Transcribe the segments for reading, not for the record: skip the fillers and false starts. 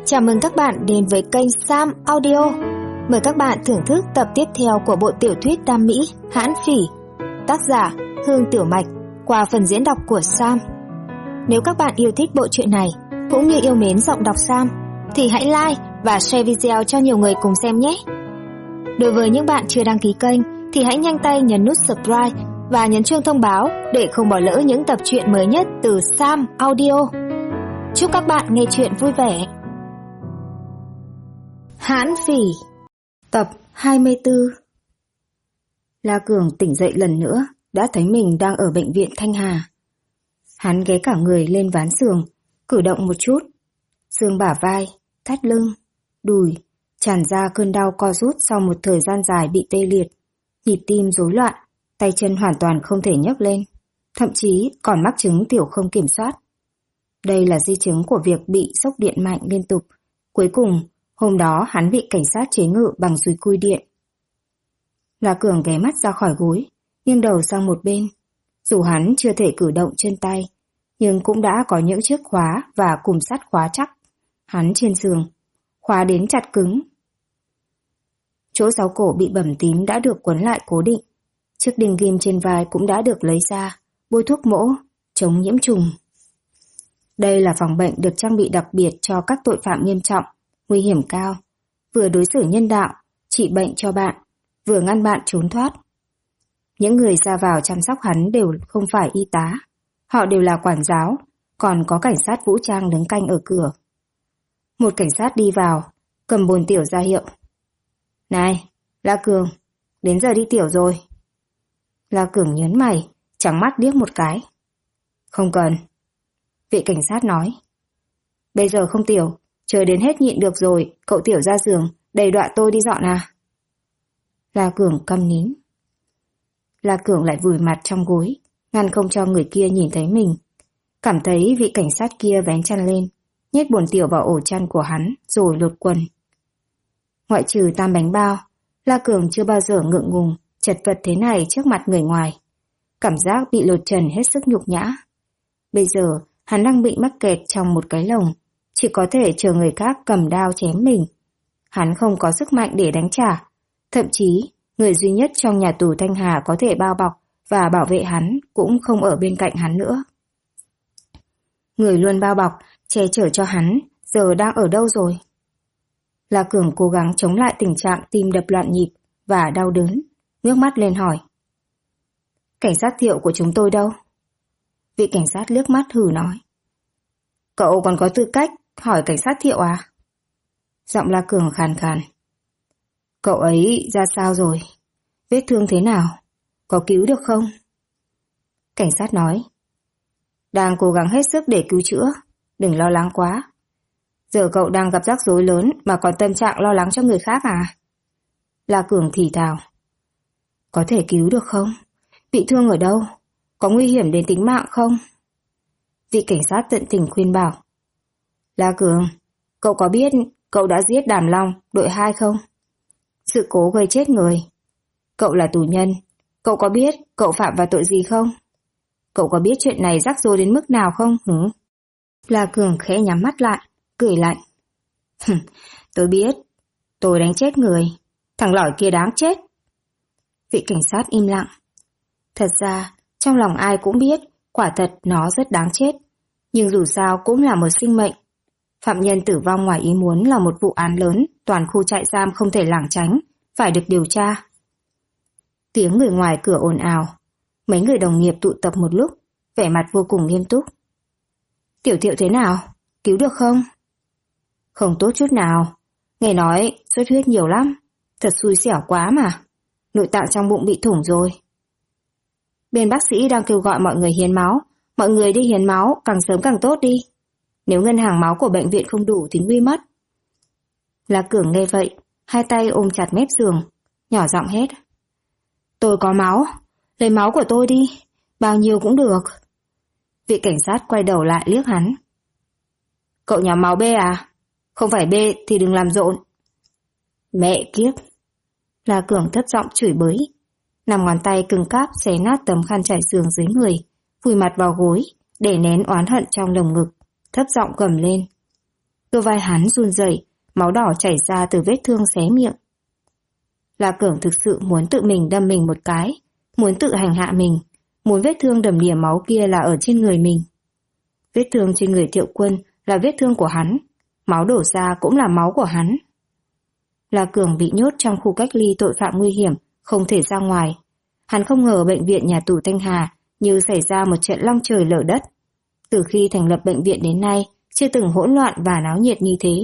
Chào mừng các bạn đến với kênh Sam Audio. Mời các bạn thưởng thức tập tiếp theo của bộ tiểu thuyết Đam Mỹ Hãn Phỉ, tác giả Hương Tiểu Mạch, qua phần diễn đọc của Sam. Nếu các bạn yêu thích bộ truyện này cũng như yêu mến giọng đọc Sam thì hãy like và share video cho nhiều người cùng xem nhé. Đối với những bạn chưa đăng ký kênh thì hãy nhanh tay nhấn nút subscribe và nhấn chuông thông báo để không bỏ lỡ những tập truyện mới nhất từ Sam Audio. Chúc các bạn nghe truyện vui vẻ. Hãn Phỉ, tập 24. La Cường tỉnh dậy lần nữa, đã thấy mình đang ở bệnh viện Thanh Hà. Hắn ghé cả người lên ván giường, cử động một chút. Xương bả vai, thắt lưng, đùi, tràn ra cơn đau co rút sau một thời gian dài bị tê liệt. Nhịp tim rối loạn, tay chân hoàn toàn không thể nhấc lên, thậm chí còn mắc chứng tiểu không kiểm soát. Đây là di chứng của việc bị sốc điện mạnh liên tục. Cuối cùng, hôm đó hắn bị cảnh sát chế ngự bằng dùi cui điện. La Cường ghé mắt ra khỏi gối, nghiêng đầu sang một bên. Dù hắn chưa thể cử động chân tay, nhưng cũng đã có những chiếc khóa và cùm sắt khóa chắc. Hắn trên giường, khóa đến chặt cứng. Chỗ sáu cổ bị bầm tím đã được quấn lại cố định. Chiếc đinh ghim trên vai cũng đã được lấy ra, bôi thuốc mỗ, chống nhiễm trùng. Đây là phòng bệnh được trang bị đặc biệt cho các tội phạm nghiêm trọng, nguy hiểm cao, vừa đối xử nhân đạo, trị bệnh cho bạn, vừa ngăn bạn trốn thoát. Những người ra vào chăm sóc hắn đều không phải y tá, họ đều là quản giáo, còn có cảnh sát vũ trang đứng canh ở cửa. Một cảnh sát đi vào, cầm bồn tiểu ra hiệu. Này, La Cường, đến giờ đi tiểu rồi. La Cường nhớn mày, trắng mắt điếc một cái. Không cần. Vị cảnh sát nói. Bây giờ không tiểu, chờ đến hết nhịn được rồi, cậu tiểu ra giường, đầy đọa tôi đi dọn à? La Cường câm nín. La Cường lại vùi mặt trong gối, ngăn không cho người kia nhìn thấy mình. Cảm thấy vị cảnh sát kia vén chăn lên, nhét bồn tiểu vào ổ chăn của hắn, rồi lột quần. Ngoại trừ tam bánh bao, La Cường chưa bao giờ ngượng ngùng, chật vật thế này trước mặt người ngoài. Cảm giác bị lột trần hết sức nhục nhã. Bây giờ, hắn đang bị mắc kẹt trong một cái lồng, chỉ có thể chờ người khác cầm đao chém mình. Hắn không có sức mạnh để đánh trả. Thậm chí, người duy nhất trong nhà tù Thanh Hà có thể bao bọc và bảo vệ hắn cũng không ở bên cạnh hắn nữa. Người luôn bao bọc, che chở cho hắn, giờ đang ở đâu rồi? La Cường cố gắng chống lại tình trạng tim đập loạn nhịp và đau đớn, ngước mắt lên hỏi. Cảnh sát Thiệu của chúng tôi đâu? Vị cảnh sát liếc mắt hừ nói. Cậu còn có tư cách hỏi cảnh sát Thiệu à? Giọng La Cường khàn khàn. Cậu ấy ra sao rồi? Vết thương thế nào? Có cứu được không? Cảnh sát nói. Đang cố gắng hết sức để cứu chữa, đừng lo lắng quá. Giờ cậu đang gặp rắc rối lớn mà còn tâm trạng lo lắng cho người khác à? La Cường thì thào. Có thể cứu được không? Bị thương ở đâu? Có nguy hiểm đến tính mạng không? Vị cảnh sát tận tình khuyên bảo. La Cường, cậu có biết cậu đã giết Đàm Long, đội 2 không? Sự cố gây chết người. Cậu là tù nhân. Cậu có biết cậu phạm vào tội gì không? Cậu có biết chuyện này rắc rối đến mức nào không? La Cường khẽ nhắm mắt lại, cười lạnh. Tôi biết. Tôi đánh chết người. Thằng lỏi kia đáng chết. Vị cảnh sát im lặng. Thật ra, trong lòng ai cũng biết, quả thật nó rất đáng chết. Nhưng dù sao cũng là một sinh mệnh. Phạm nhân tử vong ngoài ý muốn là một vụ án lớn, toàn khu trại giam không thể lảng tránh, phải được điều tra. Tiếng người ngoài cửa ồn ào. Mấy người đồng nghiệp tụ tập một lúc, vẻ mặt vô cùng nghiêm túc. Tiểu Thiệu thế nào? Cứu được không? Không tốt chút nào. Nghe nói xuất huyết nhiều lắm. Thật xui xẻo quá mà. Nội tạng trong bụng bị thủng rồi. Bên bác sĩ đang kêu gọi mọi người hiến máu. Mọi người đi hiến máu, càng sớm càng tốt đi. Nếu ngân hàng máu của bệnh viện không đủ thì nguy mất. La Cường nghe vậy, hai tay ôm chặt mép giường, nhỏ giọng hét. Tôi có máu, lấy máu của tôi đi, bao nhiêu cũng được. Vị cảnh sát quay đầu lại liếc hắn. Cậu nhóm máu B à? Không phải B thì đừng làm rộn. Mẹ kiếp. La Cường thấp giọng chửi bới. 5 ngón tay cứng cáp xé nát tấm khăn trải giường dưới người, vùi mặt vào gối, để nén oán hận trong lồng ngực, thấp giọng gầm lên. Đôi vai hắn run rẩy, máu đỏ chảy ra từ vết thương xé miệng. La Cường thực sự muốn tự mình đâm mình một cái, muốn tự hành hạ mình, muốn vết thương đầm đìa máu kia là ở trên người mình. Vết thương trên người Thiệu Quân là vết thương của hắn, máu đổ ra cũng là máu của hắn. La Cường bị nhốt trong khu cách ly tội phạm nguy hiểm, không thể ra ngoài. Hắn không ngờ bệnh viện nhà tù Thanh Hà như xảy ra một trận long trời lở đất. Từ khi thành lập bệnh viện đến nay, chưa từng hỗn loạn và náo nhiệt như thế.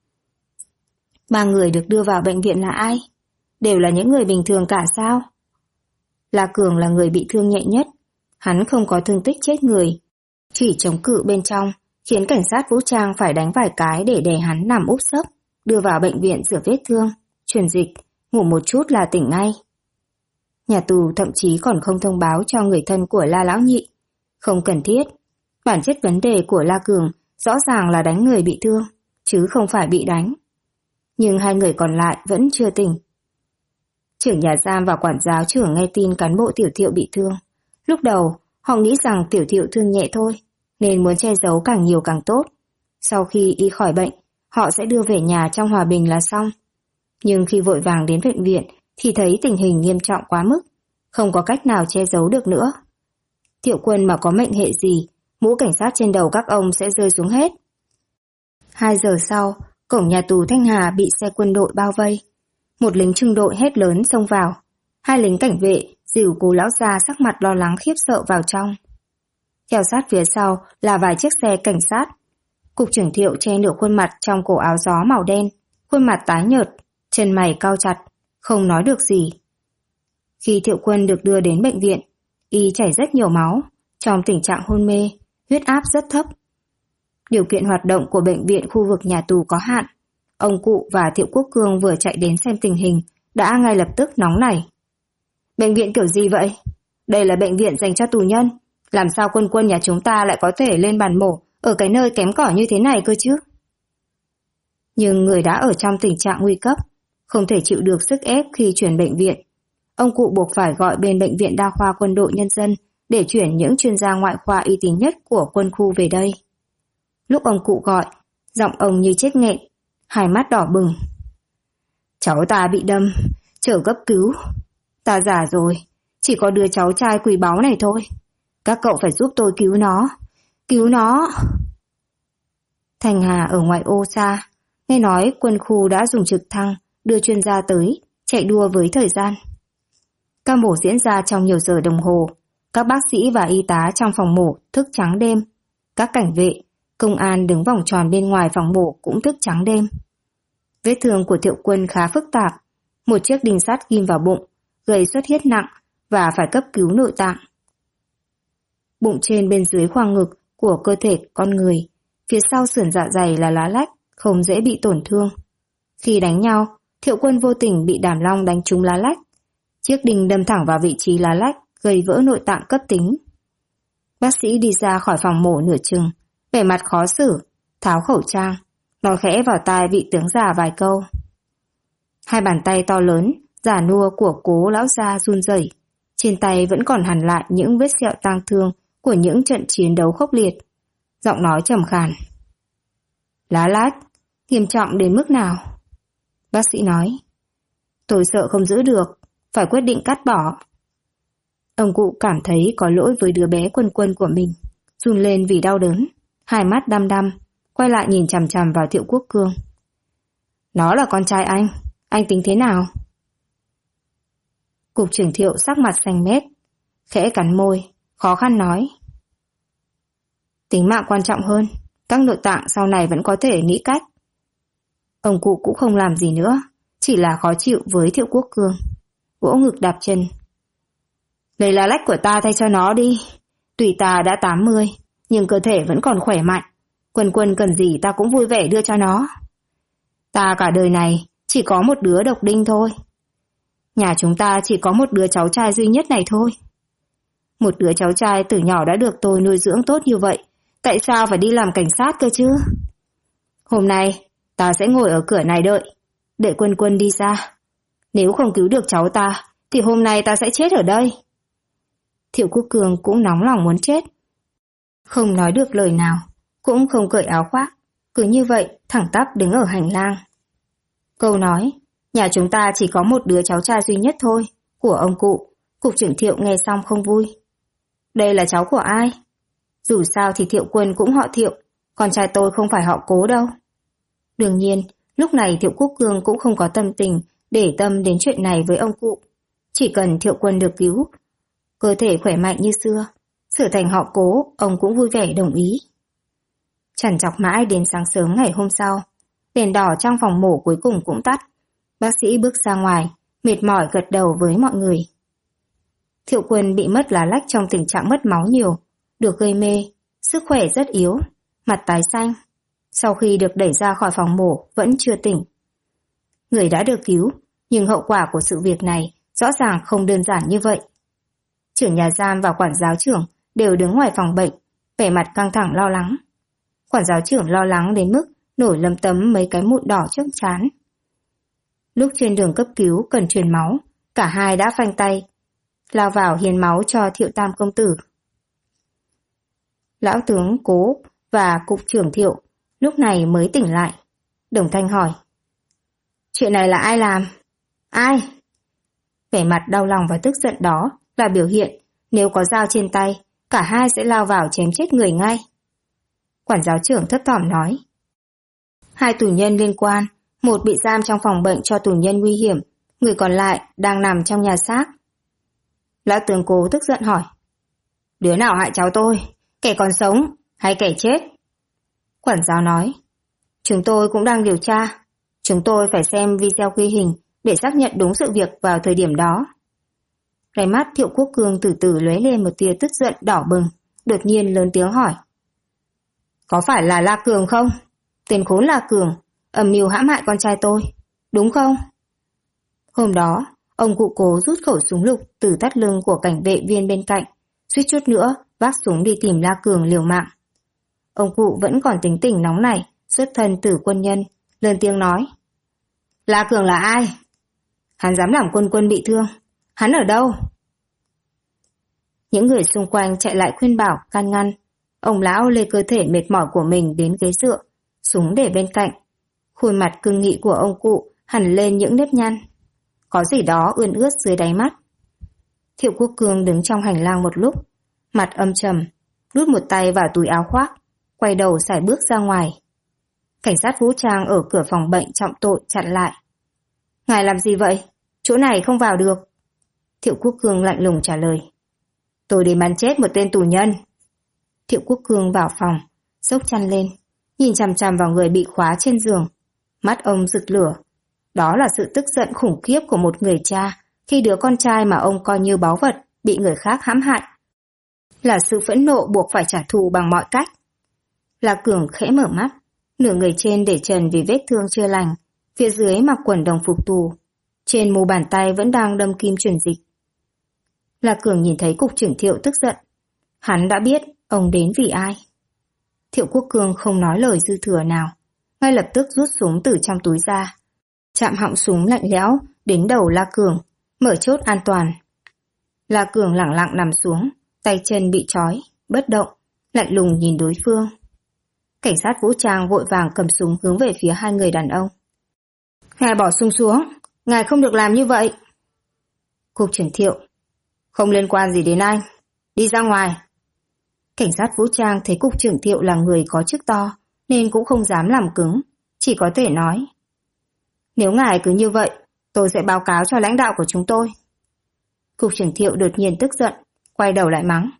3 người được đưa vào bệnh viện là ai? Đều là những người bình thường cả sao? La Cường là người bị thương nhẹ nhất. Hắn không có thương tích chết người, chỉ chống cự bên trong, khiến cảnh sát vũ trang phải đánh vài cái để đè hắn nằm úp sấp, đưa vào bệnh viện rửa vết thương, truyền dịch, ngủ một chút là tỉnh ngay. Nhà tù thậm chí còn không thông báo cho người thân của La Lão Nhị. Không cần thiết. Bản chất vấn đề của La Cường rõ ràng là đánh người bị thương, chứ không phải bị đánh. Nhưng 2 người còn lại vẫn chưa tỉnh. Trưởng nhà giam và quản giáo trưởng nghe tin cán bộ Tiểu Thiệu bị thương. Lúc đầu, họ nghĩ rằng Tiểu Thiệu thương nhẹ thôi, nên muốn che giấu càng nhiều càng tốt. Sau khi y khỏi bệnh, họ sẽ đưa về nhà trong hòa bình là xong. Nhưng khi vội vàng đến bệnh viện, thì thấy tình hình nghiêm trọng quá mức, không có cách nào che giấu được nữa. Thiệu Quân mà có mệnh hệ gì, mũ cảnh sát trên đầu các ông sẽ rơi xuống hết. 2 giờ sau, cổng nhà tù Thanh Hà bị xe quân đội bao vây. Một lính trung đội hét lớn xông vào. 2 lính cảnh vệ dìu Cố lão già sắc mặt lo lắng khiếp sợ vào trong. Theo sát phía sau là vài chiếc xe cảnh sát. Cục trưởng Thiệu che nửa khuôn mặt trong cổ áo gió màu đen, khuôn mặt tái nhợt, chân mày cau chặt, không nói được gì. Khi Thiệu Quân được đưa đến bệnh viện, y chảy rất nhiều máu, trong tình trạng hôn mê, huyết áp rất thấp. Điều kiện hoạt động của bệnh viện khu vực nhà tù có hạn. Ông cụ và Thiệu Quốc Cương vừa chạy đến xem tình hình, đã ngay lập tức nóng nảy. Bệnh viện kiểu gì vậy? Đây là bệnh viện dành cho tù nhân. Làm sao quân nhà chúng ta lại có thể lên bàn mổ ở cái nơi kém cỏi như thế này cơ chứ? Nhưng người đã ở trong tình trạng nguy cấp, không thể chịu được sức ép khi chuyển bệnh viện. Ông cụ buộc phải gọi bên Bệnh viện Đa khoa Quân đội Nhân dân để chuyển những chuyên gia ngoại khoa uy tín nhất của quân khu về đây. Lúc ông cụ gọi, giọng ông như chết nghẹn, 2 mắt đỏ bừng. Cháu ta bị đâm, chờ cấp cứu. Ta già rồi, chỉ có đứa cháu trai quý báu này thôi. Các cậu phải giúp tôi cứu nó. Cứu nó! Thanh Hà ở ngoại ô xa, nghe nói quân khu đã dùng trực thăng đưa chuyên gia tới, chạy đua với thời gian. Ca mổ diễn ra trong nhiều giờ đồng hồ. Các bác sĩ và y tá trong phòng mổ thức trắng đêm. Các cảnh vệ, công an đứng vòng tròn bên ngoài phòng mổ cũng thức trắng đêm. Vết thương của Thiệu Quân khá phức tạp. Một chiếc đinh sắt ghim vào bụng, gây xuất huyết nặng và phải cấp cứu nội tạng. Bụng trên bên dưới khoang ngực của cơ thể con người, phía sau sườn dạ dày là lá lách, không dễ bị tổn thương. Khi đánh nhau, Thiệu Quân vô tình bị Đàm Long đánh trúng lá lách. Chiếc đinh đâm thẳng vào vị trí lá lách, gây vỡ nội tạng cấp tính. Bác sĩ đi ra khỏi phòng mổ nửa chừng, vẻ mặt khó xử, tháo khẩu trang, nói khẽ vào tai vị tướng già vài câu. 2 bàn tay to lớn, già nua của Cố lão gia run rẩy, trên tay vẫn còn hằn lại những vết sẹo tang thương của những trận chiến đấu khốc liệt. Giọng nói trầm khàn. Lá lách, nghiêm trọng đến mức nào? Bác sĩ nói. Tôi sợ không giữ được, phải quyết định cắt bỏ. Ông cụ cảm thấy có lỗi với đứa bé Quân của mình, run lên vì đau đớn, 2 mắt đăm đăm, quay lại nhìn chằm chằm vào Thiệu Quốc Cương. Nó là con trai anh tính thế nào? Cục trưởng Thiệu sắc mặt xanh mét, khẽ cắn môi, khó khăn nói. Tính mạng quan trọng hơn, các nội tạng sau này vẫn có thể nghĩ cách. Ông cụ cũng không làm gì nữa, chỉ là khó chịu với Thiệu Quốc Cương, vỗ ngực đạp chân. Lấy lá lách của ta thay cho nó đi, tùy ta đã 80, nhưng cơ thể vẫn còn khỏe mạnh. Quân cần gì ta cũng vui vẻ đưa cho nó. Ta cả đời này chỉ có một đứa độc đinh thôi. Nhà chúng ta chỉ có một đứa cháu trai duy nhất này thôi. Một đứa cháu trai từ nhỏ đã được tôi nuôi dưỡng tốt như vậy, tại sao phải đi làm cảnh sát cơ chứ? Hôm nay ta sẽ ngồi ở cửa này đợi Quân đi ra. Nếu không cứu được cháu ta thì hôm nay ta sẽ chết ở đây. Thiệu Quốc Cương cũng nóng lòng muốn chết. Không nói được lời nào, cũng không cởi áo khoác, cứ như vậy thẳng tắp đứng ở hành lang. Câu nói, nhà chúng ta chỉ có một đứa cháu trai duy nhất thôi, của ông cụ. Cục trưởng Thiệu nghe xong không vui. Đây là cháu của ai? Dù sao thì Thiệu Quân cũng họ Thiệu, con trai tôi không phải họ Cố đâu. Đương nhiên, lúc này Thiệu Quốc Cương cũng không có tâm tình để tâm đến chuyện này với ông cụ. Chỉ cần Thiệu Quân được cứu, cơ thể khỏe mạnh như xưa, sửa thành họ Cố, ông cũng vui vẻ đồng ý. Trằn trọc mãi đến sáng sớm ngày hôm sau, đèn đỏ trong phòng mổ cuối cùng cũng tắt. Bác sĩ bước ra ngoài, mệt mỏi gật đầu với mọi người. Thiệu Quân bị mất lá lách trong tình trạng mất máu nhiều, được gây mê, sức khỏe rất yếu, mặt tái xanh. Sau khi được đẩy ra khỏi phòng mổ vẫn chưa tỉnh. Người đã được cứu, nhưng hậu quả của sự việc này rõ ràng không đơn giản như vậy. Trưởng nhà giam và quản giáo trưởng đều đứng ngoài phòng bệnh, vẻ mặt căng thẳng lo lắng. Quản giáo trưởng lo lắng đến mức nổi lấm tấm mấy cái mụn đỏ trước trán. Lúc trên đường cấp cứu cần truyền máu, cả hai đã phanh tay, lao vào hiến máu cho Thiệu Tam công tử. Lão tướng Cố và cục trưởng Thiệu lúc này mới tỉnh lại. Đồng Thanh hỏi, chuyện này là ai làm? Ai? Vẻ mặt đau lòng và tức giận đó là biểu hiện nếu có dao trên tay, cả hai sẽ lao vào chém chết người ngay. Quản giáo trưởng thấp thỏm nói, hai tù nhân liên quan, một bị giam trong phòng bệnh cho tù nhân nguy hiểm, người còn lại đang nằm trong nhà xác. Lão tướng Cố tức giận hỏi, đứa nào hại cháu tôi, kẻ còn sống hay kẻ chết? Quản giáo nói, chúng tôi cũng đang điều tra, chúng tôi phải xem video ghi hình để xác nhận đúng sự việc vào thời điểm đó. Cái mắt Thiệu Quốc Cương từ từ lóe lên một tia tức giận đỏ bừng, đột nhiên lớn tiếng hỏi, có phải là La Cường không? Tên khốn La Cường, âm mưu hãm hại con trai tôi, đúng không? Hôm đó, ông cụ Cố rút khẩu súng lục từ thắt lưng của cảnh vệ viên bên cạnh, suýt chút nữa vác súng đi tìm La Cường liều mạng. Ông cụ vẫn còn tính tình nóng nảy, xuất thân từ quân nhân, lớn tiếng nói, La Cường là ai? Hắn dám làm quân bị thương, hắn ở đâu? Những người xung quanh chạy lại khuyên bảo, can ngăn. Ông lão lê cơ thể mệt mỏi của mình đến ghế dựa, súng để bên cạnh. Khuôn mặt cương nghị của ông cụ hằn lên những nếp nhăn. Có gì đó ươn ướt dưới đáy mắt. Thiệu Quốc Cương đứng trong hành lang một lúc, mặt âm trầm, đút một tay vào túi áo khoác, quay đầu sải bước ra ngoài. Cảnh sát vũ trang ở cửa phòng bệnh trọng tội chặn lại. Ngài làm gì vậy? Chỗ này không vào được. Thiệu Quốc Cương lạnh lùng trả lời. Tôi đến bắn chết một tên tù nhân. Thiệu Quốc Cương vào phòng, xốc chăn lên, nhìn chằm chằm vào người bị khóa trên giường. Mắt ông rực lửa. Đó là sự tức giận khủng khiếp của một người cha khi đứa con trai mà ông coi như báu vật bị người khác hãm hại. Là sự phẫn nộ buộc phải trả thù bằng mọi cách. La Cường khẽ mở mắt, nửa người trên để trần vì vết thương chưa lành, phía dưới mặc quần đồng phục tù. Trên mu bàn tay vẫn đang đâm kim truyền dịch. La Cường nhìn thấy cục trưởng Thiệu tức giận. Hắn đã biết ông đến vì ai. Thiệu Quốc Cương không nói lời dư thừa nào, ngay lập tức rút súng từ trong túi ra, chạm họng súng lạnh lẽo đến đầu La Cường, mở chốt an toàn. La Cường lẳng lặng nằm xuống, tay chân bị trói, bất động, lạnh lùng nhìn đối phương. Cảnh sát vũ trang vội vàng cầm súng hướng về phía hai người đàn ông. Ngài bỏ súng xuống, ngài không được làm như vậy. Cục trưởng Thiệu, không liên quan gì đến anh, đi ra ngoài. Cảnh sát vũ trang thấy cục trưởng Thiệu là người có chức to, nên cũng không dám làm cứng, chỉ có thể nói. Nếu ngài cứ như vậy, tôi sẽ báo cáo cho lãnh đạo của chúng tôi. Cục trưởng Thiệu đột nhiên tức giận, quay đầu lại mắng.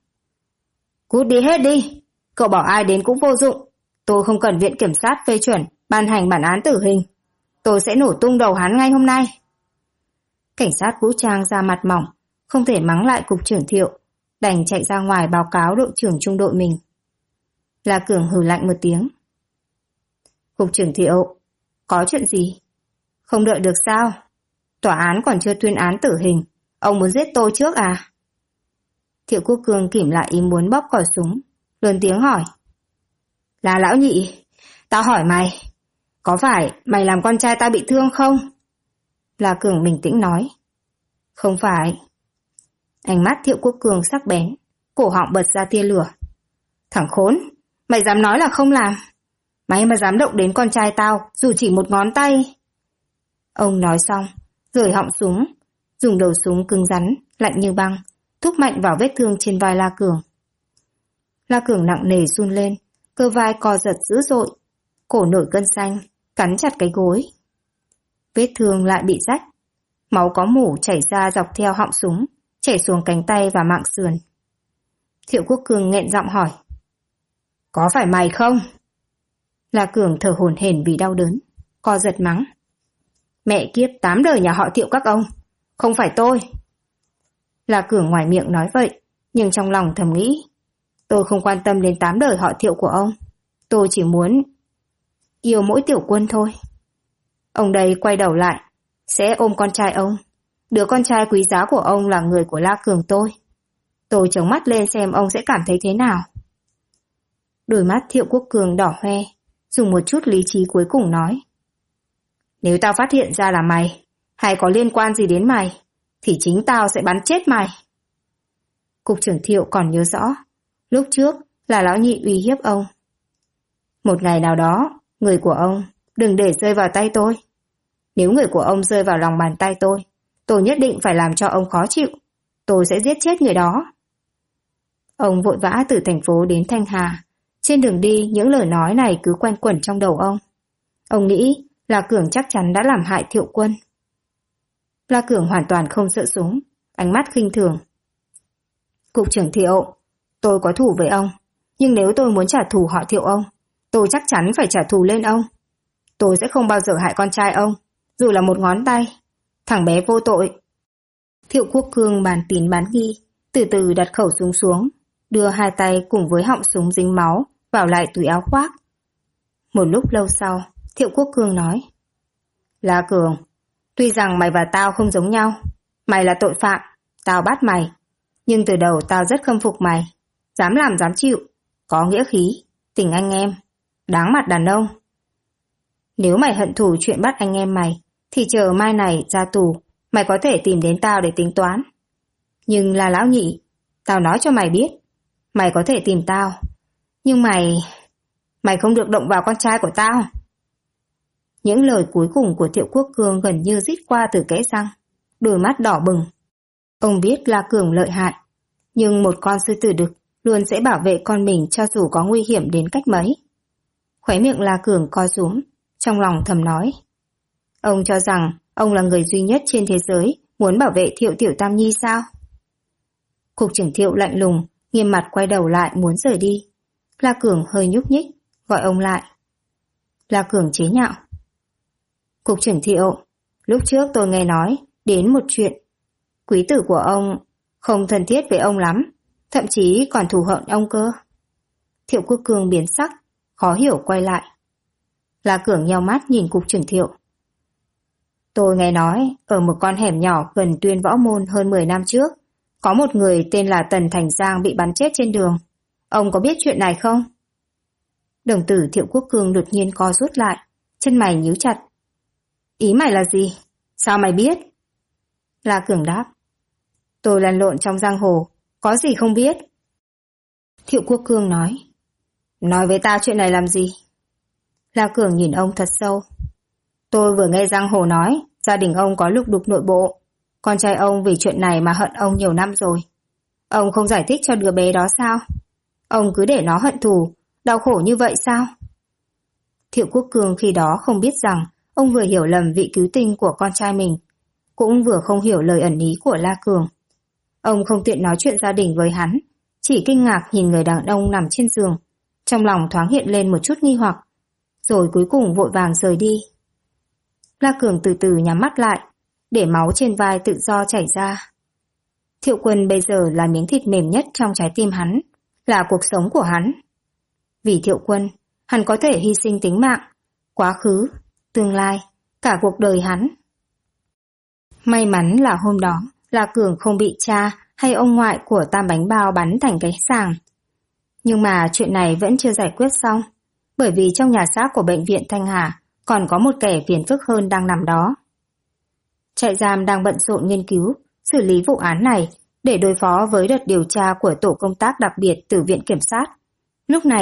Cút đi hết đi, cậu bảo ai đến cũng vô dụng. Tôi không cần viện kiểm sát phê chuẩn, ban hành bản án tử hình. Tôi sẽ nổ tung đầu hắn ngay hôm nay. Cảnh sát vũ trang ra mặt mỏng, không thể mắng lại cục trưởng Thiệu, đành chạy ra ngoài báo cáo đội trưởng trung đội mình. La Cường hừ lạnh một tiếng. Cục trưởng Thiệu, có chuyện gì? Không đợi được sao? Tòa án còn chưa tuyên án tử hình, ông muốn giết tôi trước à? Thiệu Quốc Cương kìm lại ý muốn bóp cò súng, lớn tiếng hỏi. Là lão nhị, tao hỏi mày, có phải mày làm con trai tao bị thương không? La Cường bình tĩnh nói. Không phải. Ánh mắt Thiệu Quốc Cương sắc bén, cổ họng bật ra tia lửa. Thằng khốn, mày dám nói là không làm? Mày mà dám động đến con trai tao, dù chỉ một ngón tay. Ông nói xong, rời họng súng, dùng đầu súng cứng rắn, lạnh như băng, thúc mạnh vào vết thương trên vai La Cường. La Cường nặng nề run lên, cơ vai co giật dữ dội, cổ nổi gân xanh, cắn chặt cái gối. Vết thương lại bị rách, máu có mủ chảy ra dọc theo họng súng, chảy xuống cánh tay và mạng sườn. Thiệu Quốc Cường nghẹn giọng hỏi. Có phải mày không? La Cường thở hổn hển vì đau đớn, co giật mắng. Mẹ kiếp 8 đời nhà họ Thiệu các ông, không phải tôi. La Cường ngoài miệng nói vậy, nhưng trong lòng thầm nghĩ. Tôi không quan tâm đến 8 đời họ Thiệu của ông. Tôi chỉ muốn yêu mỗi Tiểu Quân thôi. Ông đây quay đầu lại, sẽ ôm con trai ông. Đứa con trai quý giá của ông là người của La Cường tôi. Tôi chống mắt lên xem ông sẽ cảm thấy thế nào. Đôi mắt Thiệu Quốc Cường đỏ hoe, dùng một chút lý trí cuối cùng nói. Nếu tao phát hiện ra là mày, hay có liên quan gì đến mày, thì chính tao sẽ bắn chết mày. Cục trưởng Thiệu còn nhớ rõ, lúc trước là lão nhị uy hiếp ông. Một ngày nào đó, người của ông đừng để rơi vào tay tôi. Nếu người của ông rơi vào lòng bàn tay tôi nhất định phải làm cho ông khó chịu. Tôi sẽ giết chết người đó. Ông vội vã từ thành phố đến Thanh Hà. Trên đường đi, những lời nói này cứ quanh quẩn trong đầu ông. Ông nghĩ La Cường chắc chắn đã làm hại Thiệu Quân. La Cường hoàn toàn không sợ súng, ánh mắt khinh thường. Cục trưởng Thiệu, tôi có thù với ông, nhưng nếu tôi muốn trả thù họ Thiệu ông, tôi chắc chắn phải trả thù lên ông. Tôi sẽ không bao giờ hại con trai ông, dù là một ngón tay. Thằng bé vô tội. Thiệu Quốc Cường bàn tín bán nghi, từ từ đặt khẩu súng xuống, đưa hai tay cùng với họng súng dính máu vào lại túi áo khoác. Một lúc lâu sau, Thiệu Quốc Cường nói. La Cường, tuy rằng mày và tao không giống nhau, mày là tội phạm, tao bắt mày, nhưng từ đầu tao rất khâm phục mày, dám làm dám chịu, có nghĩa khí, tình anh em, đáng mặt đàn ông. Nếu mày hận thù chuyện bắt anh em mày, thì chờ mai này ra tù, mày có thể tìm đến tao để tính toán. Nhưng là lão nhị, tao nói cho mày biết, mày có thể tìm tao, nhưng mày không được động vào con trai của tao. Những lời cuối cùng của Thiệu Quốc Cường gần như rít qua từ kẽ răng, đôi mắt đỏ bừng. Ông biết La Cường lợi hại, nhưng một con sư tử đực luôn sẽ bảo vệ con mình cho dù có nguy hiểm đến cách mấy. Khóe miệng La Cường co rúm, trong lòng thầm nói. Ông cho rằng ông là người duy nhất trên thế giới muốn bảo vệ Thiệu Tiểu Tam Nhi sao? Cục trưởng Thiệu lạnh lùng, nghiêm mặt quay đầu lại muốn rời đi. La Cường hơi nhúc nhích, gọi ông lại. La Cường chế nhạo. Cục trưởng Thiệu, lúc trước tôi nghe nói đến một chuyện. Quý tử của ông không thân thiết với ông lắm, thậm chí còn thù hận ông cơ. Thiệu Quốc Cường biến sắc, khó hiểu quay lại. La Cường nheo mắt nhìn Cục trưởng Thiệu. Tôi nghe nói, ở một con hẻm nhỏ gần Tuyên Võ Môn hơn 10 năm trước, có một người tên là Tần Thành Giang bị bắn chết trên đường. Ông có biết chuyện này không? Đồng tử Thiệu Quốc Cường đột nhiên co rút lại, chân mày nhíu chặt. Ý mày là gì? Sao mày biết? La Cường đáp. Tôi lăn lộn trong giang hồ, có gì không biết? Thiệu Quốc Cường nói. Nói với tao chuyện này làm gì? La Cường nhìn ông thật sâu. Tôi vừa nghe giang hồ nói, gia đình ông có lục đục nội bộ. Con trai ông vì chuyện này mà hận ông nhiều năm rồi. Ông không giải thích cho đứa bé đó sao? Ông cứ để nó hận thù, đau khổ như vậy sao? Thiệu Quốc Cường khi đó không biết rằng ông vừa hiểu lầm vị cứu tinh của con trai mình, cũng vừa không hiểu lời ẩn ý của La Cường. Ông không tiện nói chuyện gia đình với hắn, chỉ kinh ngạc nhìn người đàn ông nằm trên giường, trong lòng thoáng hiện lên một chút nghi hoặc, rồi cuối cùng vội vàng rời đi. La Cường từ từ nhắm mắt lại, để máu trên vai tự do chảy ra. Thiệu Quân bây giờ là miếng thịt mềm nhất trong trái tim hắn, là cuộc sống của hắn. Vì Thiệu Quân, hắn có thể hy sinh tính mạng, quá khứ, tương lai, cả cuộc đời hắn. May mắn là hôm đó, La Cường không bị cha hay ông ngoại của Tam Bánh Bao bắn thành cái sàng. Nhưng mà chuyện này vẫn chưa giải quyết xong, bởi vì trong nhà xác của bệnh viện Thanh Hà còn có một kẻ phiền phức hơn đang nằm đó. Trại giam đang bận rộn nghiên cứu, xử lý vụ án này để đối phó với đợt điều tra của tổ công tác đặc biệt từ viện kiểm sát. Lúc này,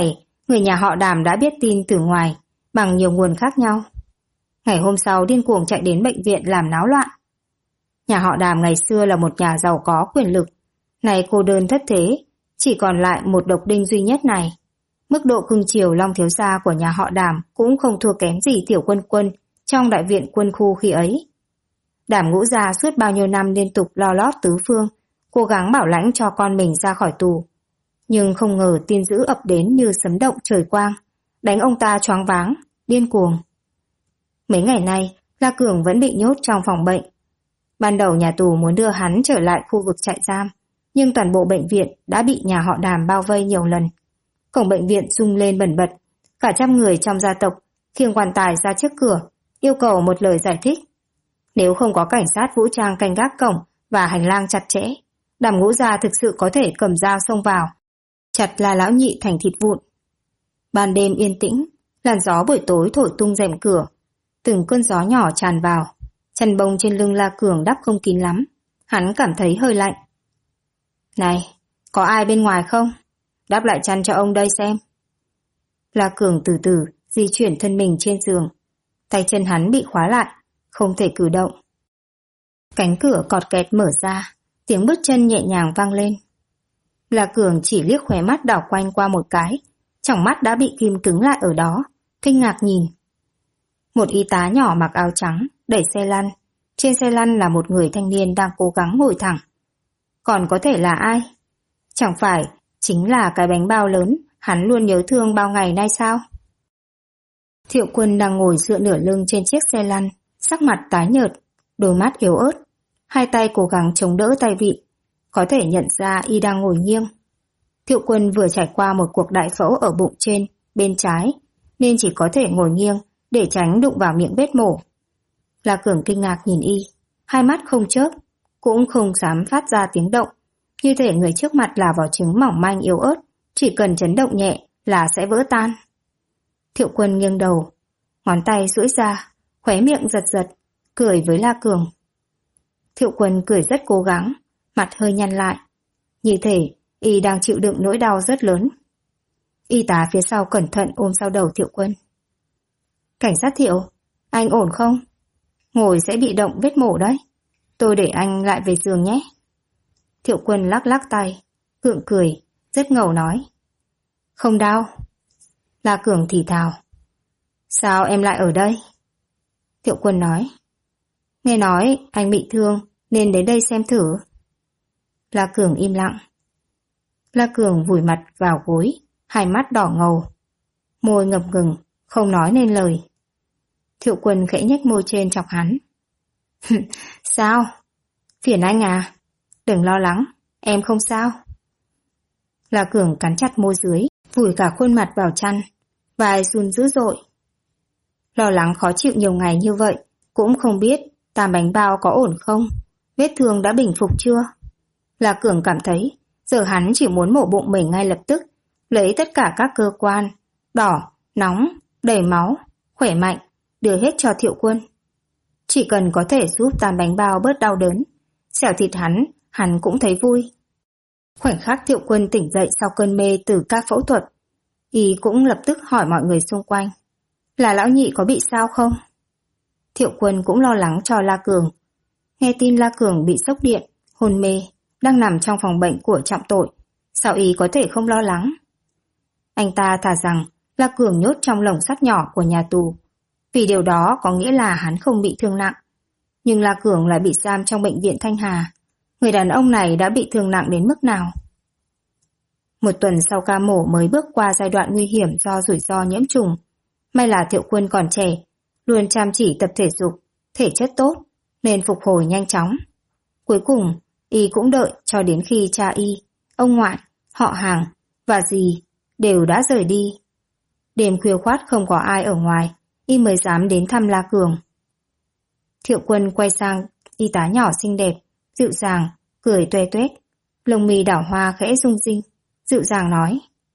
Người nhà họ Đàm đã biết tin từ ngoài, bằng nhiều nguồn khác nhau. Ngày hôm sau điên cuồng chạy đến bệnh viện làm náo loạn. Nhà họ Đàm ngày xưa là một nhà giàu có quyền lực, nay cô đơn thất thế, chỉ còn lại một độc đinh duy nhất này. Mức độ cưng chiều Long thiếu gia của nhà họ Đàm cũng không thua kém gì Tiểu Quân Quân trong đại viện quân khu khi ấy. Đàm Ngũ gia suốt bao nhiêu năm liên tục lo lót tứ phương, cố gắng bảo lãnh cho con mình ra khỏi tù. Nhưng không ngờ tin dữ ập đến như sấm động trời quang, đánh ông ta choáng váng, điên cuồng. Mấy ngày nay, La Cường vẫn bị nhốt trong phòng bệnh. Ban đầu nhà tù muốn đưa hắn trở lại khu vực trại giam, nhưng toàn bộ bệnh viện đã bị nhà họ Đàm bao vây nhiều lần. Cổng bệnh viện rung lên bần bật, cả trăm người trong gia tộc khiêng quan tài ra trước cửa, yêu cầu một lời giải thích. Nếu không có cảnh sát vũ trang canh gác cổng và hành lang chặt chẽ, Đàm Ngũ gia thực sự có thể cầm dao xông vào, chặt La lão nhị thành thịt vụn. Ban đêm yên tĩnh, làn gió buổi tối thổi tung rèm cửa, từng cơn gió nhỏ tràn vào. Chăn bông trên lưng La Cường đắp không kín lắm, hắn cảm thấy hơi lạnh. Này, có ai bên ngoài không? Đắp lại chăn cho ông đây xem. La Cường từ từ di chuyển thân mình trên giường, tay chân hắn bị khóa lại, không thể cử động. Cánh cửa cọt kẹt mở ra, tiếng bước chân nhẹ nhàng vang lên. La Cường chỉ liếc khóe mắt đảo quanh qua một cái, tròng mắt đã bị kim cứng lại ở đó, kinh ngạc nhìn. Một y tá nhỏ mặc áo trắng, đẩy xe lăn. Trên xe lăn là một người thanh niên đang cố gắng ngồi thẳng. Còn có thể là ai? Chẳng phải chính là cái bánh bao lớn hắn luôn nhớ thương bao ngày nay sao? Thiệu Quân đang ngồi dựa nửa lưng trên chiếc xe lăn, sắc mặt tái nhợt, đôi mắt yếu ớt, hai tay cố gắng chống đỡ tay vịn. Có thể nhận ra y đang ngồi nghiêng. Thiệu Quân vừa trải qua một cuộc đại phẫu ở bụng trên, bên trái, nên chỉ có thể ngồi nghiêng để tránh đụng vào miệng vết mổ. La Cường kinh ngạc nhìn y, hai mắt không chớp, cũng không dám phát ra tiếng động, như thể người trước mặt là vỏ trứng mỏng manh yếu ớt, chỉ cần chấn động nhẹ là sẽ vỡ tan. Thiệu Quân nghiêng đầu, ngón tay duỗi ra, khóe miệng giật giật, cười với La Cường. Thiệu Quân cười rất cố gắng, mặt hơi nhăn lại, như thể y đang chịu đựng nỗi đau rất lớn. Y tá phía sau cẩn thận ôm sau đầu Thiệu Quân. Cảnh sát Thiệu, anh ổn không? Ngồi sẽ bị động vết mổ đấy. Tôi để anh lại về giường nhé. Thiệu Quân lắc lắc tay, gượng cười, rất ngầu nói. Không đau. La Cường thì thào. Sao em lại ở đây? Thiệu Quân nói. Nghe nói anh bị thương nên đến đây xem thử. La Cường im lặng. La Cường vùi mặt vào gối, hai mắt đỏ ngầu, môi ngập ngừng, không nói nên lời. Thiệu Quân khẽ nhếch môi trên chọc hắn. Sao? Phiền anh à? Đừng lo lắng, em không sao. La Cường cắn chặt môi dưới, vùi cả khuôn mặt vào chăn, vai run dữ dội. Lo lắng khó chịu nhiều ngày như vậy, cũng không biết Tam bánh bao có ổn không? Vết thương đã bình phục chưa? La Cường cảm thấy giờ hắn chỉ muốn mổ bụng mình ngay lập tức, lấy tất cả các cơ quan, đỏ, nóng, đầy máu, khỏe mạnh, đưa hết cho Thiệu Quân. Chỉ cần có thể giúp Tam bánh bao bớt đau đớn, xẻo thịt hắn cũng thấy vui. Khoảnh khắc Thiệu Quân tỉnh dậy sau cơn mê từ ca phẫu thuật, y cũng lập tức hỏi mọi người xung quanh. Là lão nhị có bị sao không? Thiệu Quân cũng lo lắng cho La Cường. Nghe tin La Cường bị sốc điện, hôn mê, đang nằm trong phòng bệnh của trọng tội, sao y có thể không lo lắng? Anh ta thà rằng La Cường nhốt trong lồng sắt nhỏ của nhà tù, vì điều đó có nghĩa là hắn không bị thương nặng. Nhưng La Cường lại bị giam trong bệnh viện Thanh Hà. Người đàn ông này đã bị thương nặng đến mức nào? Một tuần sau ca mổ mới bước qua giai đoạn nguy hiểm do rủi ro nhiễm trùng. May là Thiệu Quân còn trẻ, luôn chăm chỉ tập thể dục, thể chất tốt, nên phục hồi nhanh chóng. Cuối cùng, y cũng đợi cho đến khi cha y, ông ngoại, họ hàng và dì đều đã rời đi. Đêm khuya khoắt không có ai ở ngoài, y mới dám đến thăm La Cường. Thiệu Quân quay sang y tá nhỏ xinh đẹp, dịu dàng, cười tuê tuét, lông mi đảo hoa khẽ rung rinh, dịu dàng nói.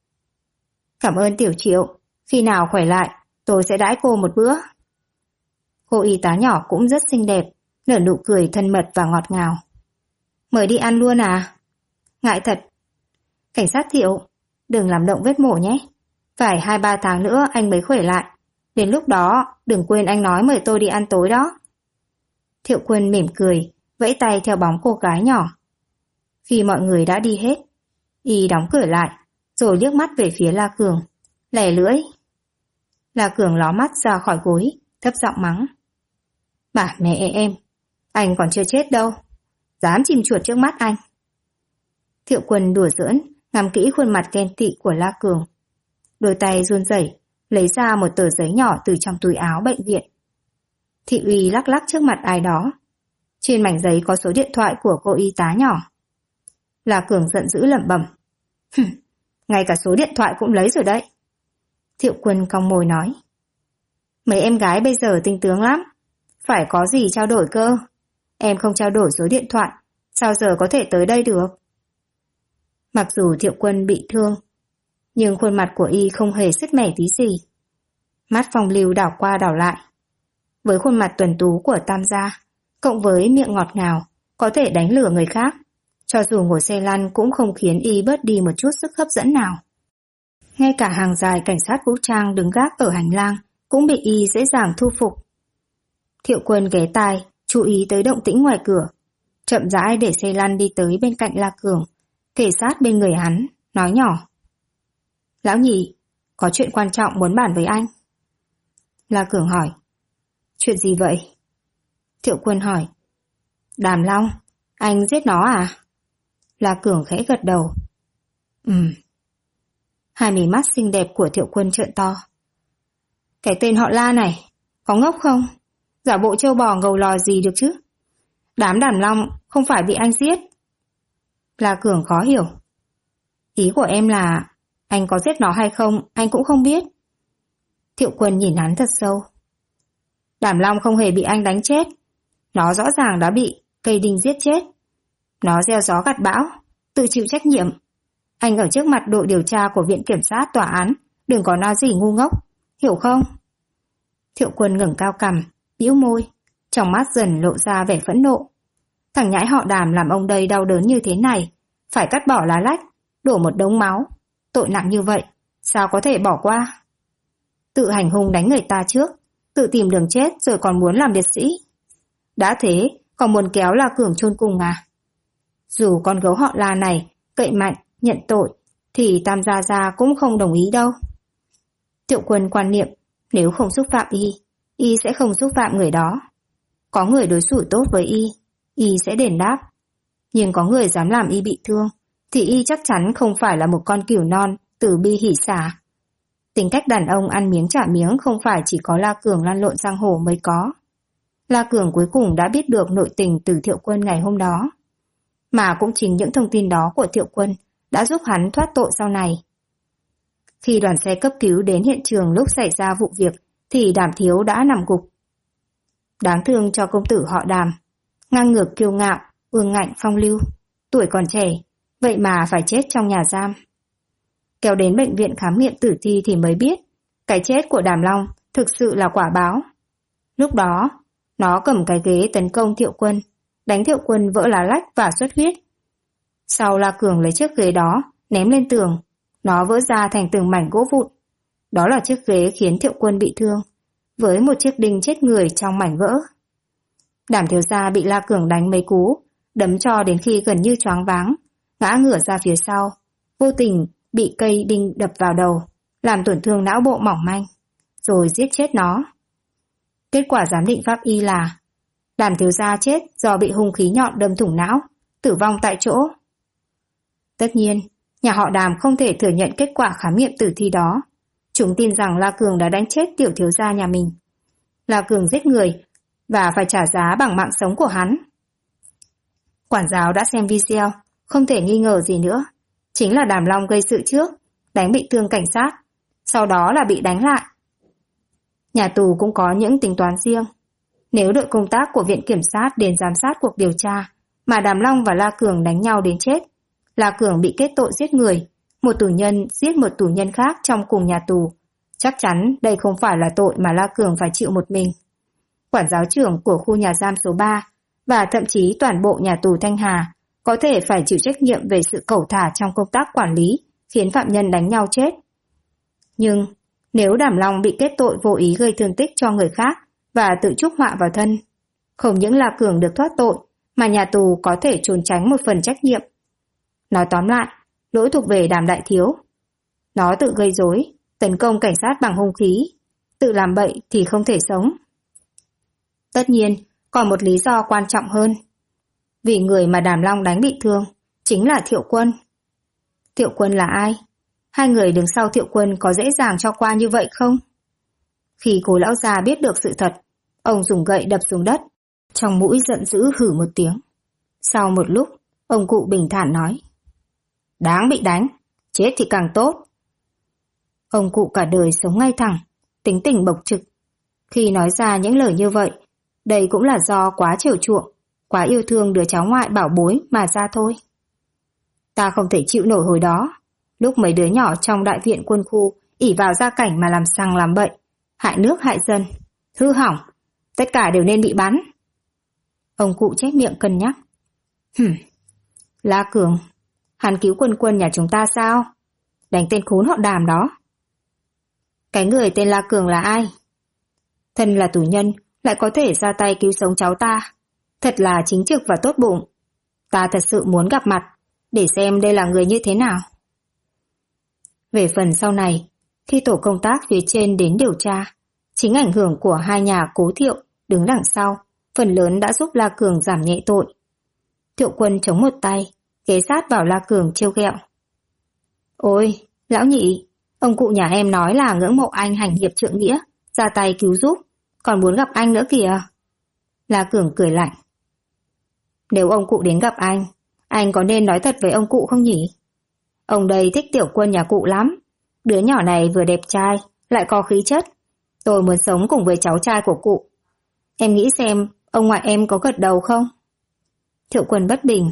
Cảm ơn Tiểu Triệu, khi nào khỏe lại, tôi sẽ đãi cô một bữa. Cô y tá nhỏ cũng rất xinh đẹp, nở nụ cười thân mật và ngọt ngào. Mời đi ăn luôn à? Ngại thật. Cảnh sát Thiệu, đừng làm động vết mổ nhé. Phải 2-3 tháng nữa anh mới khỏe lại. Đến lúc đó, đừng quên anh nói mời tôi đi ăn tối đó. Thiệu Quân mỉm cười, vẫy tay theo bóng cô gái nhỏ. Khi mọi người đã đi hết, y đóng cửa lại, rồi liếc mắt về phía La Cường, lẻ lưỡi. La Cường ló mắt ra khỏi gối, thấp giọng mắng. Bà mẹ em, anh còn chưa chết đâu, dám chìm chuột trước mắt anh. Thiệu Quân đùa giỡn, ngắm kỹ khuôn mặt ghen tị của La Cường. Đôi tay run rẩy, lấy ra một tờ giấy nhỏ từ trong túi áo bệnh viện. Thị uy lắc lắc trước mặt ai đó. Trên mảnh giấy có số điện thoại của cô y tá nhỏ. La Cường giận dữ lẩm bẩm. Ngay cả số điện thoại cũng lấy rồi đấy. Thiệu Quân cong môi nói. Mấy em gái bây giờ tinh tướng lắm. Phải có gì trao đổi cơ. Em không trao đổi số điện thoại, sao giờ có thể tới đây được? Mặc dù Thiệu Quân bị thương, nhưng khuôn mặt của y không hề sứt mẻ tí gì. Mắt Phong Lưu đảo qua đảo lại. Với khuôn mặt tuấn tú của Tam gia, cộng với miệng ngọt ngào, có thể đánh lừa người khác. Cho dù ngồi xe lăn cũng không khiến y bớt đi một chút sức hấp dẫn nào. Ngay cả hàng dài cảnh sát vũ trang đứng gác ở hành lang cũng bị y dễ dàng thu phục. Thiệu Quân ghé tai, chú ý tới động tĩnh ngoài cửa. Chậm rãi để xe lăn đi tới bên cạnh La Cường, kề sát bên người hắn, nói nhỏ. Lão nhị, có chuyện quan trọng muốn bàn với anh. La Cường hỏi. Chuyện gì vậy? Thiệu Quân hỏi. Đàm Long, anh giết nó à? La Cường khẽ gật đầu. Hai mí mắt xinh đẹp của Thiệu Quân trợn to. Cái tên họ La này, có ngốc không? Giả bộ trâu bò ngầu lòi gì được chứ? Đám Đàm Long không phải bị anh giết. La Cường khó hiểu. Ý của em là anh có giết nó hay không, anh cũng không biết. Thiệu Quân nhìn hắn thật sâu. Đàm Long không hề bị anh đánh chết. Nó rõ ràng đã bị cây đinh giết chết. Nó gieo gió gặt bão, tự chịu trách nhiệm. Anh ở trước mặt đội điều tra của viện kiểm sát tòa án, đừng có nói gì ngu ngốc, hiểu không? Thiệu Quân ngẩng cao cằm, bĩu môi, trong mắt dần lộ ra vẻ phẫn nộ. Thằng nhãi họ Đàm làm ông đây đau đớn như thế này, phải cắt bỏ lá lách, đổ một đống máu. Tội nặng như vậy, sao có thể bỏ qua? Tự hành hung đánh người ta trước, tự tìm đường chết rồi còn muốn làm liệt sĩ. Đã thế, còn muốn kéo La Cường chôn cùng à? Dù con gấu họ La này cậy mạnh, nhận tội, thì Tam Gia Gia cũng không đồng ý đâu. Thiệu Quân quan niệm, nếu không xúc phạm y sẽ không xúc phạm người đó. Có người đối xử tốt với y sẽ đền đáp. Nhưng có người dám làm y bị thương, thì y chắc chắn không phải là một con cừu non từ bi hỉ xả. Tính cách đàn ông ăn miếng trả miếng không phải chỉ có La Cường lăn lộn giang hồ mới có. La Cường cuối cùng đã biết được nội tình từ Thiệu Quân ngày hôm đó. Mà cũng chính những thông tin đó của Thiệu Quân đã giúp hắn thoát tội sau này. Khi đoàn xe cấp cứu đến hiện trường lúc xảy ra vụ việc thì Đàm Thiếu đã nằm gục. Đáng thương cho công tử họ Đàm, ngang ngược kiêu ngạo, ương ngạnh phong lưu, tuổi còn trẻ, vậy mà phải chết trong nhà giam. Kéo đến bệnh viện khám nghiệm tử thi thì mới biết, cái chết của Đàm Long thực sự là quả báo. Lúc đó, nó cầm cái ghế tấn công Thiệu Quân, đánh Thiệu Quân vỡ lá lách và xuất huyết. Sau La Cường lấy chiếc ghế đó, ném lên tường, nó vỡ ra thành từng mảnh gỗ vụn. Đó là chiếc ghế khiến Thiệu Quân bị thương, với một chiếc đinh chết người trong mảnh vỡ. Đàm thiếu gia bị La Cường đánh mấy cú, đấm cho đến khi gần như choáng váng, ngã ngửa ra phía sau, vô tình bị cây đinh đập vào đầu, làm tổn thương não bộ mỏng manh, rồi giết chết nó. Kết quả giám định pháp y là Đàm thiếu gia chết do bị hung khí nhọn đâm thủng não, tử vong tại chỗ. Tất nhiên, nhà họ Đàm không thể thừa nhận kết quả khám nghiệm tử thi đó. Chúng tin rằng La Cường đã đánh chết tiểu thiếu gia nhà mình. La Cường giết người và phải trả giá bằng mạng sống của hắn. Quản giáo đã xem video, không thể nghi ngờ gì nữa. Chính là Đàm Long gây sự trước, đánh bị thương cảnh sát, sau đó là bị đánh lại. Nhà tù cũng có những tính toán riêng. Nếu đội công tác của viện kiểm sát đến giám sát cuộc điều tra, mà Đàm Long và La Cường đánh nhau đến chết, La Cường bị kết tội giết người, một tù nhân giết một tù nhân khác trong cùng nhà tù, chắc chắn đây không phải là tội mà La Cường phải chịu một mình. Quản giáo trưởng của khu nhà giam số 3 và thậm chí toàn bộ nhà tù Thanh Hà có thể phải chịu trách nhiệm về sự cẩu thả trong công tác quản lý, khiến phạm nhân đánh nhau chết. Nhưng nếu Đàm Long bị kết tội vô ý gây thương tích cho người khác và tự chuốc họa vào thân, không những La Cường được thoát tội, mà nhà tù có thể trốn tránh một phần trách nhiệm. Nói tóm lại, lỗi thuộc về Đàm đại thiếu. Nó tự gây rối, tấn công cảnh sát bằng hung khí, tự làm bậy thì không thể sống. Tất nhiên, còn một lý do quan trọng hơn. Vì người mà Đàm Long đánh bị thương chính là Thiệu Quân. Thiệu Quân là ai? Hai người đứng sau Thiệu Quân có dễ dàng cho qua như vậy không? Khi Cố lão già biết được sự thật, ông dùng gậy đập xuống đất, trong mũi giận dữ hử một tiếng. Sau một lúc, ông cụ bình thản nói: đáng bị đánh, chết thì càng tốt. Ông cụ cả đời sống ngay thẳng, tính tình bộc trực. Khi nói ra những lời như vậy, đây cũng là do quá chiều chuộng, quá yêu thương đứa cháu ngoại bảo bối mà ra thôi. Ta không thể chịu nổi hồi đó, lúc mấy đứa nhỏ trong đại viện quân khu ỷ vào gia cảnh mà làm sằng làm bậy, hại nước hại dân, hư hỏng, tất cả đều nên bị bắn. Ông cụ chép miệng cân nhắc. La Cường, hắn cứu Quân nhà chúng ta sao? Đánh tên khốn họ Đàm đó. Cái người tên La Cường là ai? Thân là tù nhân, lại có thể ra tay cứu sống cháu ta. Thật là chính trực và tốt bụng. Ta thật sự muốn gặp mặt, để xem đây là người như thế nào. Về phần sau này, khi tổ công tác phía trên đến điều tra, chính ảnh hưởng của hai nhà Cố Thiệu đứng đằng sau, phần lớn đã giúp La Cường giảm nhẹ tội. Thiệu Quân chống một tay, ghé sát vào La Cường trêu ghẹo. Ôi, lão nhị, ông cụ nhà em nói là ngưỡng mộ anh hành hiệp trượng nghĩa, ra tay cứu giúp, còn muốn gặp anh nữa kìa. La Cường cười lạnh. Nếu ông cụ đến gặp anh có nên nói thật với ông cụ không nhỉ? Ông đây thích Tiểu Quân nhà cụ lắm. Đứa nhỏ này vừa đẹp trai, lại có khí chất. Tôi muốn sống cùng với cháu trai của cụ. Em nghĩ xem, ông ngoại em có gật đầu không? Thiệu Quân bất bình.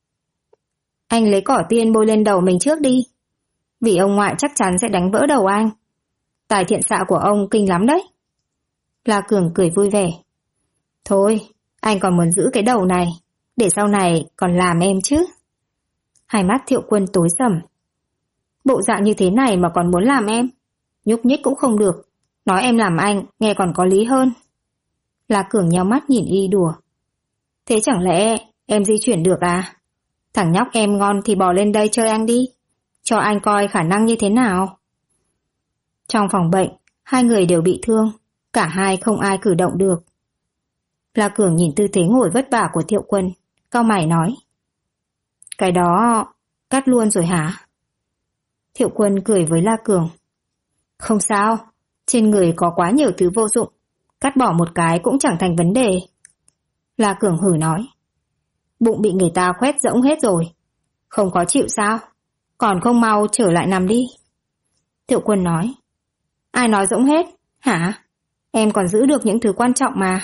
Anh lấy cỏ tiên bôi lên đầu mình trước đi. Vì ông ngoại chắc chắn sẽ đánh vỡ đầu anh. Tài thiện xạ của ông kinh lắm đấy. La Cường cười vui vẻ. Thôi, anh còn muốn giữ cái đầu này, để sau này còn làm em chứ. Hai mắt Thiệu Quân tối sầm. Bộ dạng như thế này mà còn muốn làm em? Nhúc nhích cũng không được. Nói em làm anh, nghe còn có lý hơn. La Cường nheo mắt nhìn y đùa. Thế chẳng lẽ em di chuyển được à? Thằng nhóc em ngon thì bò lên đây chơi anh đi. Cho anh coi khả năng như thế nào. Trong phòng bệnh, hai người đều bị thương. Cả hai không ai cử động được. La Cường nhìn tư thế ngồi vất vả của Thiệu Quân, cau mày nói. Cái đó cắt luôn rồi hả? Thiệu Quân cười với La Cường. Không sao, trên người có quá nhiều thứ vô dụng, cắt bỏ một cái cũng chẳng thành vấn đề. La Cường hử nói. Bụng bị người ta khoét rỗng hết rồi. Không có chịu sao? Còn không mau trở lại nằm đi. Thiệu Quân nói. Ai nói rỗng hết, hả? Em còn giữ được những thứ quan trọng mà.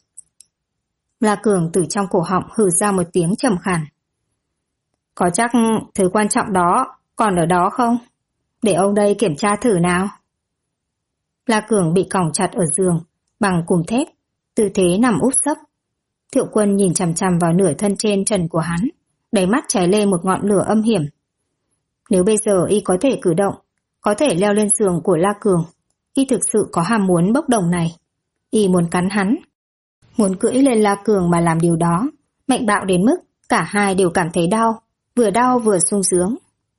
La Cường từ trong cổ họng hừ ra một tiếng trầm khàn. Có chắc thứ quan trọng đó còn ở đó không? Để ông đây kiểm tra thử nào. La Cường bị còng chặt ở giường bằng cùm thép, tư thế nằm úp sấp. Thiệu Quân nhìn chằm chằm vào nửa thân trên trần của hắn, đáy mắt cháy lên một ngọn lửa âm hiểm. Nếu bây giờ y có thể cử động, có thể leo lên giường của La Cường, y thực sự có ham muốn bốc đồng này. Y muốn cắn hắn, muốn cưỡi lên La Cường mà làm điều đó, mạnh bạo đến mức cả hai đều cảm thấy đau vừa sung sướng.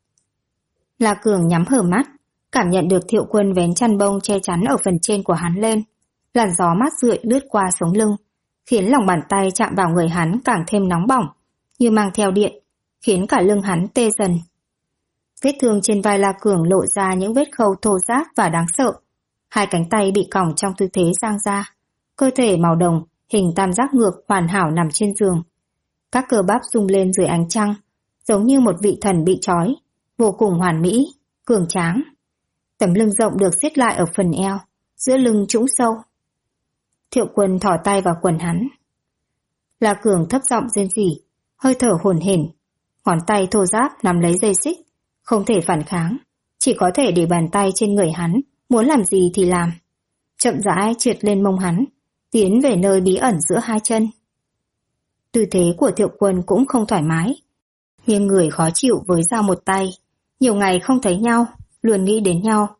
La Cường nhắm hở mắt, cảm nhận được Thiệu Quân vén chăn bông che chắn ở phần trên của hắn lên. Làn gió mát rượi lướt qua sống lưng, khiến lòng bàn tay chạm vào người hắn càng thêm nóng bỏng, như mang theo điện, khiến cả lưng hắn tê dần. Vết thương trên vai La Cường lộ ra những vết khâu thô ráp và đáng sợ. Hai cánh tay bị còng trong tư thế giang ra, cơ thể màu đồng, hình tam giác ngược hoàn hảo nằm trên giường. Các cơ bắp rung lên dưới ánh trăng, giống như một vị thần bị trói, vô cùng hoàn mỹ, cường tráng. Tấm lưng rộng được siết lại ở phần eo, giữa lưng trũng sâu. Thiệu Quân thò tay vào quần hắn. La Cường thấp giọng rên rỉ, hơi thở hổn hển, ngón tay thô ráp nắm lấy dây xích, không thể phản kháng, chỉ có thể để bàn tay trên người hắn, muốn làm gì thì làm. Chậm rãi trượt lên mông hắn, tiến về nơi bí ẩn giữa hai chân. Tư thế của Thiệu Quân cũng không thoải mái, nghiêng người khó chịu với dao một tay. Nhiều ngày không thấy nhau, luôn nghĩ đến nhau.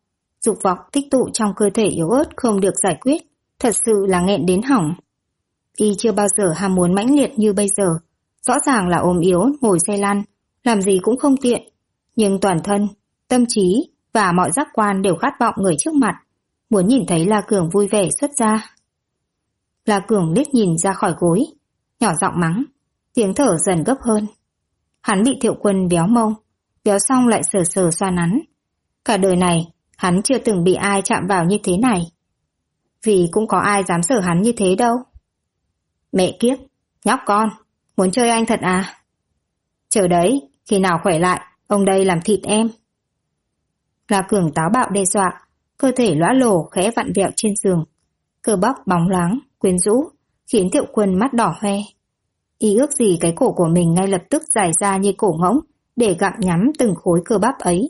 dục vọng tích tụ trong cơ thể yếu ớt không được giải quyết, thật sự là nghẹn đến hỏng. Y chưa bao giờ ham muốn mãnh liệt như bây giờ, rõ ràng là ốm yếu ngồi xe lăn, làm gì cũng không tiện, nhưng toàn thân, tâm trí và mọi giác quan đều khát vọng người trước mặt, muốn nhìn thấy La Cường vui vẻ xuất ra. La Cường liếc nhìn ra khỏi gối, nhỏ giọng mắng, tiếng thở dần gấp hơn. Hắn bị Thiệu Quân véo mông, véo xong lại sờ sờ xoa nắn. Cả đời này, hắn chưa từng bị ai chạm vào như thế này. Vì cũng có ai dám sờ hắn như thế đâu. Mẹ kiếp, nhóc con, muốn chơi anh thật à? Chờ đấy, khi nào khỏe lại, ông đây làm thịt em. La Cường táo bạo đe dọa, cơ thể lõa lồ khẽ vặn vẹo trên giường. Cơ bắp bóng loáng, quyến rũ, khiến Thiệu Quân mắt đỏ hoe. Y ước gì cái cổ của mình ngay lập tức dài ra như cổ ngỗng để gặm nhắm từng khối cơ bắp ấy.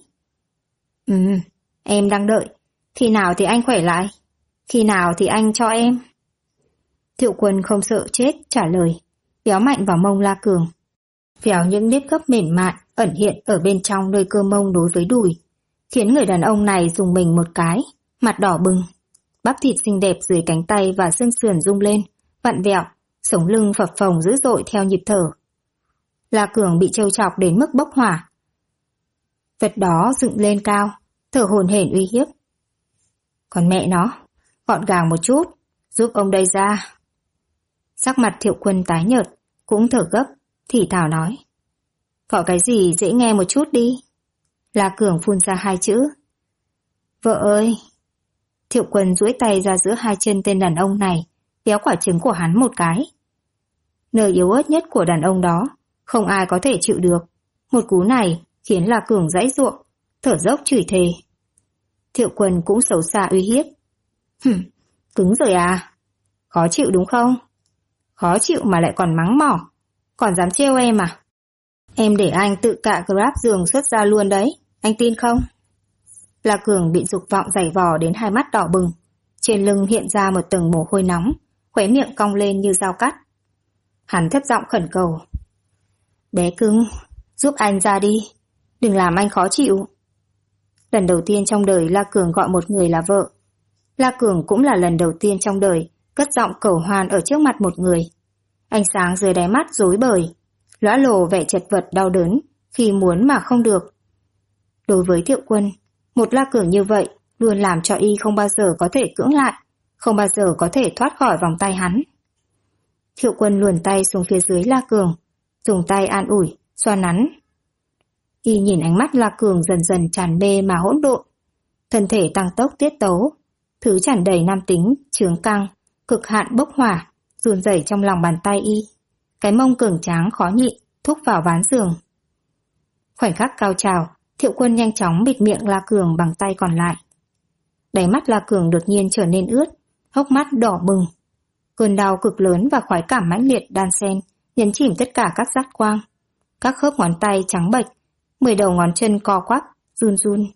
Em đang đợi. Khi nào thì anh khỏe lại? Khi nào thì anh cho em? Thiệu Quân không sợ chết trả lời, véo mạnh vào mông La Cường. Véo những nếp gấp mềm mại ẩn hiện ở bên trong nơi cơ mông đối với đùi, khiến người đàn ông này dùng mình một cái, mặt đỏ bừng. Bắp thịt xinh đẹp dưới cánh tay và xương sườn rung lên, vặn vẹo, sống lưng phập phồng dữ dội theo nhịp thở. La Cường bị trêu chọc đến mức bốc hỏa. Vật đó dựng lên cao, thở hổn hển uy hiếp. Còn mẹ nó, gọn gàng một chút, giúp ông đây ra. Sắc mặt Thiệu Quân tái nhợt, cũng thở gấp, thì thào nói. Gọi cái gì dễ nghe một chút đi. La Cường phun ra hai chữ. Vợ ơi! Thiệu Quân duỗi tay ra giữa hai chân tên đàn ông này, véo quả trứng của hắn một cái. Nơi yếu ớt nhất của đàn ông đó, không ai có thể chịu được. Một cú này khiến La Cường giãy giụa, thở dốc chửi thề. Thiệu Quân cũng xấu xa uy hiếp. Cứng rồi à? Khó chịu đúng không? Khó chịu mà lại còn mắng mỏ, còn dám trêu em à? Em để anh tự cạ Grab giường xuất ra luôn đấy, anh tin không? La Cường bị dục vọng giày vò đến hai mắt đỏ bừng, trên lưng hiện ra một tầng mồ hôi nóng, khóe miệng cong lên như dao cắt. Hắn thấp giọng khẩn cầu. Bé cưng, giúp anh ra đi, đừng làm anh khó chịu. Lần đầu tiên trong đời La Cường gọi một người là vợ. La Cường cũng là lần đầu tiên trong đời cất giọng cầu hoan ở trước mặt một người. Ánh sáng dưới đáy mắt rối bời, lõa lồ vẻ chật vật đau đớn khi muốn mà không được. Đối với Thiệu Quân, một La Cường như vậy luôn làm cho y không bao giờ có thể cưỡng lại, không bao giờ có thể thoát khỏi vòng tay hắn. Thiệu Quân luồn tay xuống phía dưới La Cường, dùng tay an ủi, xoa nắn. Y nhìn ánh mắt La Cường dần dần tràn mê mà hỗn độn, thân thể tăng tốc tiết tấu, thứ tràn đầy nam tính, chướng căng, cực hạn bốc hỏa, run rẩy trong lòng bàn tay y. Cái mông cường tráng khó nhịn thúc vào ván giường. Khoảnh khắc cao trào, Thiệu Quân nhanh chóng bịt miệng La Cường bằng tay còn lại. Đáy mắt La Cường đột nhiên trở nên ướt, hốc mắt đỏ bừng. Cơn đau cực lớn và khoái cảm mãnh liệt đan xen nhấn chìm tất cả các giác quan. Các khớp ngón tay trắng bệch, 10 đầu ngón chân co quắp, run run.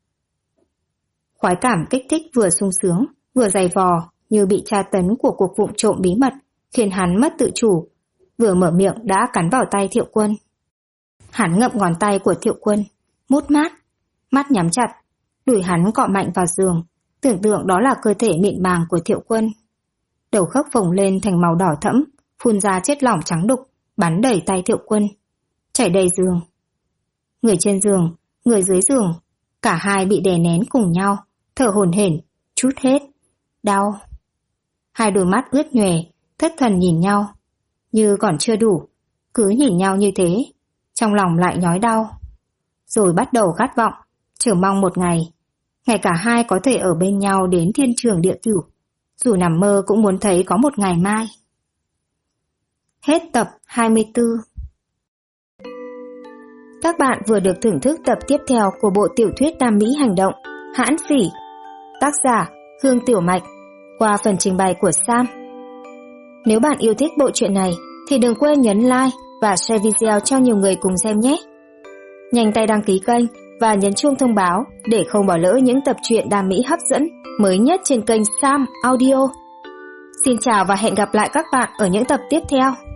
Khoái cảm kích thích vừa sung sướng, vừa dày vò như bị tra tấn của cuộc vụng trộm bí mật, khiến hắn mất tự chủ. Vừa mở miệng đã cắn vào tay Thiệu Quân. Hắn ngậm ngón tay của Thiệu Quân, mút mát, mắt nhắm chặt, đùi hắn cọ mạnh vào giường, tưởng tượng đó là cơ thể mịn màng của Thiệu Quân. Đầu khớp phồng lên thành màu đỏ thẫm, phun ra chất lỏng trắng đục, bắn đầy tay Thiệu Quân, chảy đầy giường. Người trên giường, người dưới giường, cả hai bị đè nén cùng nhau, thở hổn hển, trút hết, đau. Hai đôi mắt ướt nhòe, thất thần nhìn nhau, như còn chưa đủ, cứ nhìn nhau như thế, trong lòng lại nhói đau. Rồi bắt đầu khát vọng, chờ mong một ngày, ngày cả hai có thể ở bên nhau đến thiên trường địa cửu, dù nằm mơ cũng muốn thấy có một ngày mai. Hết tập 24. Các bạn vừa được thưởng thức tập tiếp theo của bộ tiểu thuyết Nam Mỹ hành động Hãn Phỉ, tác giả Hương Tiểu Mạch, qua phần trình bày của Sam. Nếu bạn yêu thích bộ truyện này thì đừng quên nhấn like và share video cho nhiều người cùng xem nhé. Nhanh tay đăng ký kênh và nhấn chuông thông báo để không bỏ lỡ những tập truyện Nam Mỹ hấp dẫn mới nhất trên kênh Sam Audio. Xin chào và hẹn gặp lại các bạn ở những tập tiếp theo.